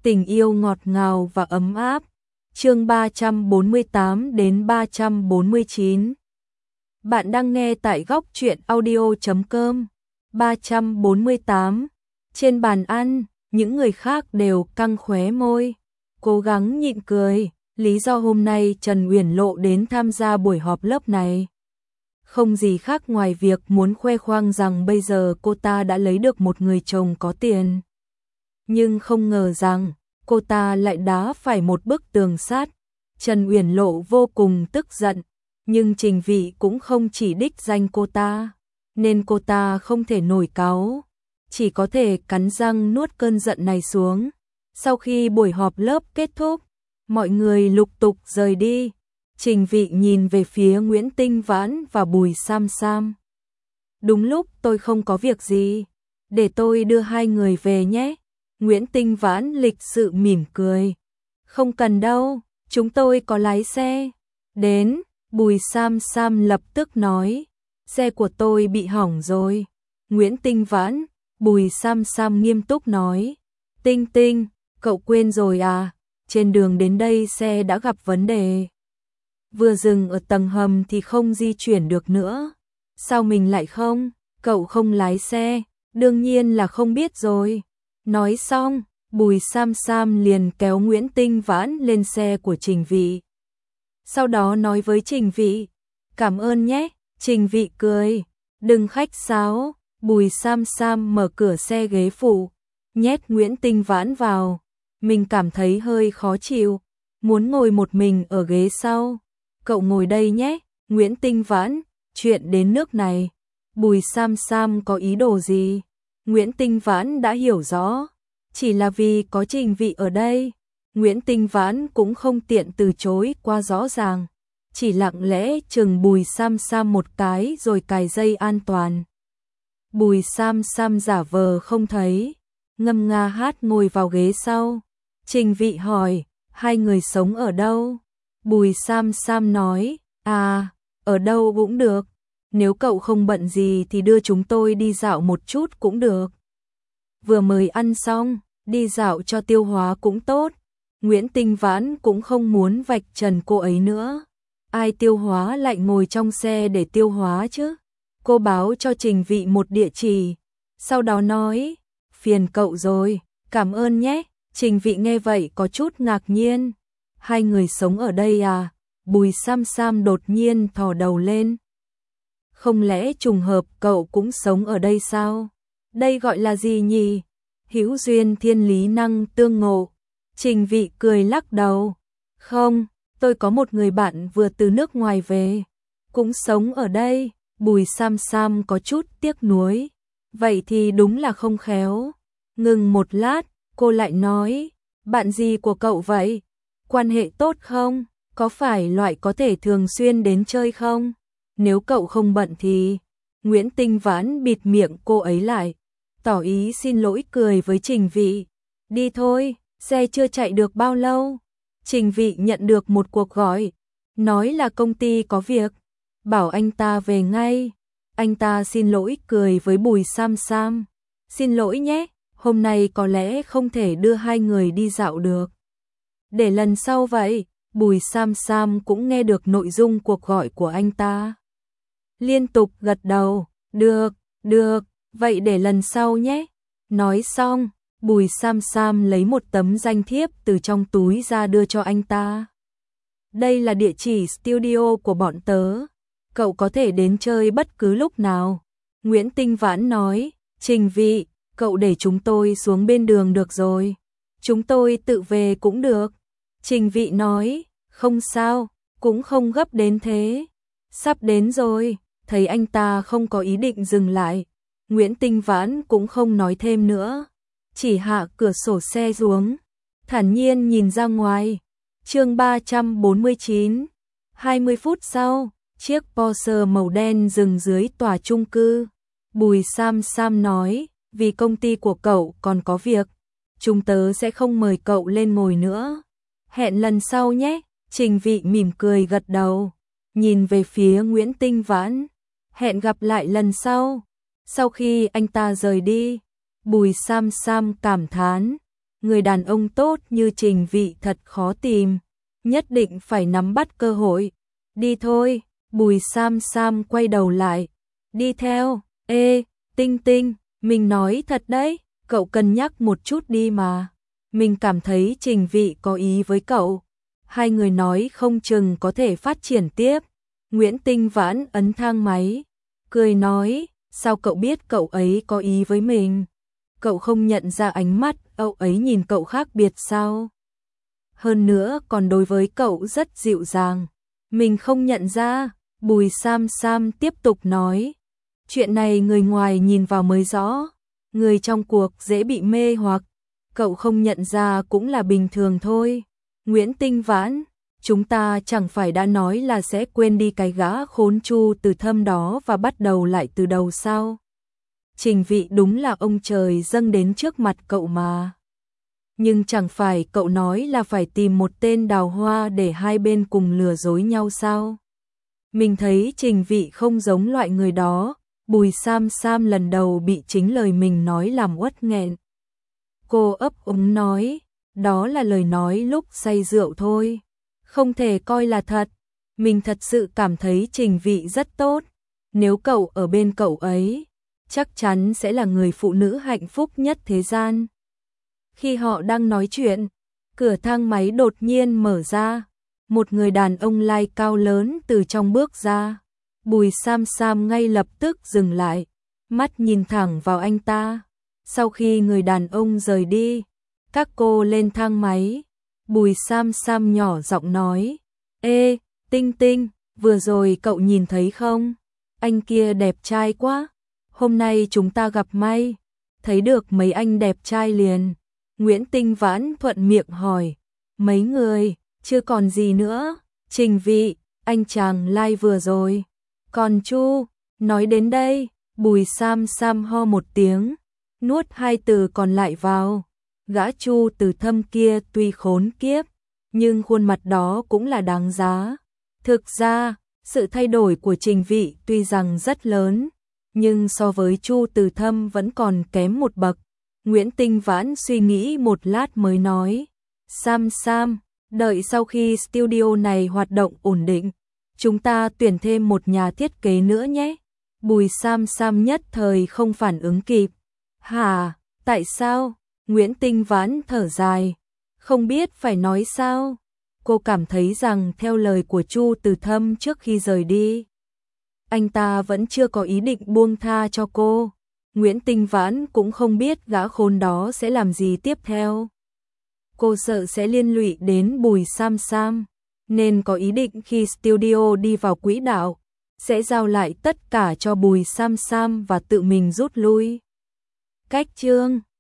Tình yêu ngọt ngào và ấm áp. Chương 348 đến 349. Bạn đang nghe tại góc truyện audio.com. 348. Trên bàn ăn, những người khác đều căng khóe môi, cố gắng nhịn cười. Lý do hôm nay Trần Uyển Lộ đến tham gia buổi họp lớp này không gì khác ngoài việc muốn khoe khoang rằng bây giờ cô ta đã lấy được một người chồng có tiền. Nhưng không ngờ rằng cô ta lại đá phải một bức tường sắt. Trần Uyển Lộ vô cùng tức giận, nhưng Trình Vị cũng không chỉ đích danh cô ta, nên cô ta không thể nổi cáu, chỉ có thể cắn răng nuốt cơn giận này xuống. Sau khi buổi họp lớp kết thúc, mọi người lục tục rời đi. Trình Vị nhìn về phía Nguyễn Tinh Vãn và Bùi Sam Sam. Đúng lúc tôi không có việc gì, để tôi đưa hai người về nhé. Nguyễn Tinh Vãn lịch sự mỉm cười. Không cần đâu, chúng tôi có lái xe. Đến, Bùi Sam Sam lập tức nói. Xe của tôi bị hỏng rồi. Nguyễn Tinh Vãn, Bùi Sam Sam nghiêm túc nói. Tinh Tinh, cậu quên rồi à? Trên đường đến đây xe đã gặp vấn đề. Vừa dừng ở tầng hầm thì không di chuyển được nữa. Sao mình lại không? Cậu không lái xe, đương nhiên là không biết rồi. Nói xong, Bùi Sam Sam liền kéo Nguyễn Tinh Vãn lên xe của Trình Vị. Sau đó nói với Trình Vị, cảm ơn nhé. Trình Vị cười, đừng khách sáo. Bùi Sam Sam mở cửa xe ghế phụ, nhét Nguyễn Tinh Vãn vào. Mình cảm thấy hơi khó chịu, muốn ngồi một mình ở ghế sau. Cậu ngồi đây nhé. Nguyễn Tinh Vãn, chuyện đến nước này, Bùi Sam Sam có ý đồ gì? Nguyễn Tinh Vãn đã hiểu rõ, chỉ là vì có Trình Vị ở đây. Nguyễn Tinh Vãn cũng không tiện từ chối qua rõ ràng, chỉ lặng lẽ chừng Bùi Sam Sam một cái rồi cài dây an toàn. Bùi Sam Sam giả vờ không thấy, ngâm nga hát ngồi vào ghế sau. Trình Vị hỏi, hai người sống ở đâu? Bùi Sam Sam nói, ở đâu cũng được. Nếu cậu không bận gì thì đưa chúng tôi đi dạo một chút cũng được. Vừa mới ăn xong, đi dạo cho tiêu hóa cũng tốt. Nguyễn Tinh Vãn cũng không muốn vạch trần cô ấy nữa. Ai tiêu hóa lại ngồi trong xe để tiêu hóa chứ? Cô báo cho Trình Vị một địa chỉ, sau đó nói, phiền cậu rồi, cảm ơn nhé. Trình Vị nghe vậy có chút ngạc nhiên. Hai người sống ở đây à? Bùi Sam Sam đột nhiên thò đầu lên. Không lẽ trùng hợp cậu cũng sống ở đây sao? Đây gọi là gì nhỉ? Hữu duyên thiên lý năng tương ngộ. Trình Vị cười lắc đầu. Không, tôi có một người bạn vừa từ nước ngoài về, cũng sống ở đây. Bùi Sam Sam có chút tiếc nuối. Vậy thì đúng là không khéo. Ngừng một lát, cô lại nói, bạn gì của cậu vậy? Quan hệ tốt không? Có phải loại có thể thường xuyên đến chơi không? Nếu cậu không bận thì... Nguyễn Tinh Vãn bịt miệng cô ấy lại, tỏ ý xin lỗi cười với Trình Vị. Đi thôi, xe chưa chạy được bao lâu. Trình Vị nhận được một cuộc gọi, nói là công ty có việc, bảo anh ta về ngay. Anh ta xin lỗi cười với Bùi Sam Sam. Xin lỗi nhé, hôm nay có lẽ không thể đưa hai người đi dạo được. Để lần sau vậy. Bùi Sam Sam cũng nghe được nội dung cuộc gọi của anh ta, liên tục gật đầu, được, vậy để lần sau nhé. Nói xong, Bùi Sam Sam lấy một tấm danh thiếp từ trong túi ra đưa cho anh ta. Đây là địa chỉ studio của bọn tớ, cậu có thể đến chơi bất cứ lúc nào. Nguyễn Tinh Vãn nói, Trình Vị, cậu để chúng tôi xuống bên đường được rồi, chúng tôi tự về cũng được. Trình Vị nói, không sao, cũng không gấp đến thế. Sắp đến rồi. Thấy anh ta không có ý định dừng lại, Nguyễn Tinh Vãn cũng không nói thêm nữa, chỉ hạ cửa sổ xe xuống, thản nhiên nhìn ra ngoài. Chương 349. 20 phút sau, chiếc Porsche màu đen dừng dưới tòa chung cư. Bùi Sam Sam nói, vì công ty của cậu còn có việc, chúng tớ sẽ không mời cậu lên ngồi nữa. Hẹn lần sau nhé. Trình Vị mỉm cười gật đầu, nhìn về phía Nguyễn Tinh Vãn. Hẹn gặp lại lần sau. Sau khi anh ta rời đi, Bùi Sam Sam cảm thán, người đàn ông tốt như Trình Vị thật khó tìm, nhất định phải nắm bắt cơ hội. Đi thôi, Bùi Sam Sam quay đầu lại, đi theo. Ê, Tinh Tinh, mình nói thật đấy, cậu cân nhắc một chút đi mà. Mình cảm thấy Trình Vị có ý với cậu. Hai người nói không chừng có thể phát triển tiếp. Nguyễn Tinh Vãn ấn thang máy, cười nói, sao cậu biết cậu ấy có ý với mình? Cậu không nhận ra ánh mắt cậu ấy nhìn cậu khác biệt sao? Hơn nữa còn đối với cậu rất dịu dàng. Mình không nhận ra, Bùi Sam Sam tiếp tục nói. Chuyện này người ngoài nhìn vào mới rõ, người trong cuộc dễ bị mê hoặc, cậu không nhận ra cũng là bình thường thôi. Nguyễn Tinh Vãn, chúng ta chẳng phải đã nói là sẽ quên đi cái gã khốn Chu Từ Thâm đó và bắt đầu lại từ đầu sao? Trình Vị đúng là ông trời dâng đến trước mặt cậu mà. Nhưng chẳng phải cậu nói là phải tìm một tên đào hoa để hai bên cùng lừa dối nhau sao? Mình thấy Trình Vị không giống loại người đó. Bùi Sam Sam lần đầu bị chính lời mình nói làm uất nghẹn. Cô ấp úng nói, đó là lời nói lúc say rượu thôi, không thể coi là thật. Mình thật sự cảm thấy Trình Vị rất tốt, nếu cậu ở bên cậu ấy, chắc chắn sẽ là người phụ nữ hạnh phúc nhất thế gian. Khi họ đang nói chuyện, cửa thang máy đột nhiên mở ra, một người đàn ông lai cao lớn từ trong bước ra. Bùi Sam Sam ngay lập tức dừng lại, mắt nhìn thẳng vào anh ta. Sau khi người đàn ông rời đi, các cô lên thang máy. Bùi Sam Sam nhỏ giọng nói, ê, Tinh Tinh, vừa rồi cậu nhìn thấy không? Anh kia đẹp trai quá. Hôm nay chúng ta gặp may, thấy được mấy anh đẹp trai liền. Nguyễn Tinh Vãn thuận miệng hỏi, mấy người, chưa còn gì nữa. Trình Vị, anh chàng lai vừa rồi. Còn Chu, nói đến đây, Bùi Sam Sam ho một tiếng, nuốt hai từ còn lại vào. Gã Chu Từ Thâm kia tuy khốn kiếp, nhưng khuôn mặt đó cũng là đáng giá. Thực ra, sự thay đổi của Trình Vị tuy rằng rất lớn, nhưng so với Chu Từ Thâm vẫn còn kém một bậc. Nguyễn Tinh Vãn suy nghĩ một lát mới nói, Sam Sam, đợi sau khi studio này hoạt động ổn định, chúng ta tuyển thêm một nhà thiết kế nữa nhé. Bùi Sam Sam nhất thời không phản ứng kịp. Hả, tại sao? Nguyễn Tinh Vãn thở dài, không biết phải nói sao. Cô cảm thấy rằng theo lời của Chu Từ Thâm trước khi rời đi, anh ta vẫn chưa có ý định buông tha cho cô. Nguyễn Tinh Vãn cũng không biết gã khốn đó sẽ làm gì tiếp theo. Cô sợ sẽ liên lụy đến Bùi Sam Sam, nên có ý định khi studio đi vào quỹ đạo, sẽ giao lại tất cả cho Bùi Sam Sam và tự mình rút lui. Cách chương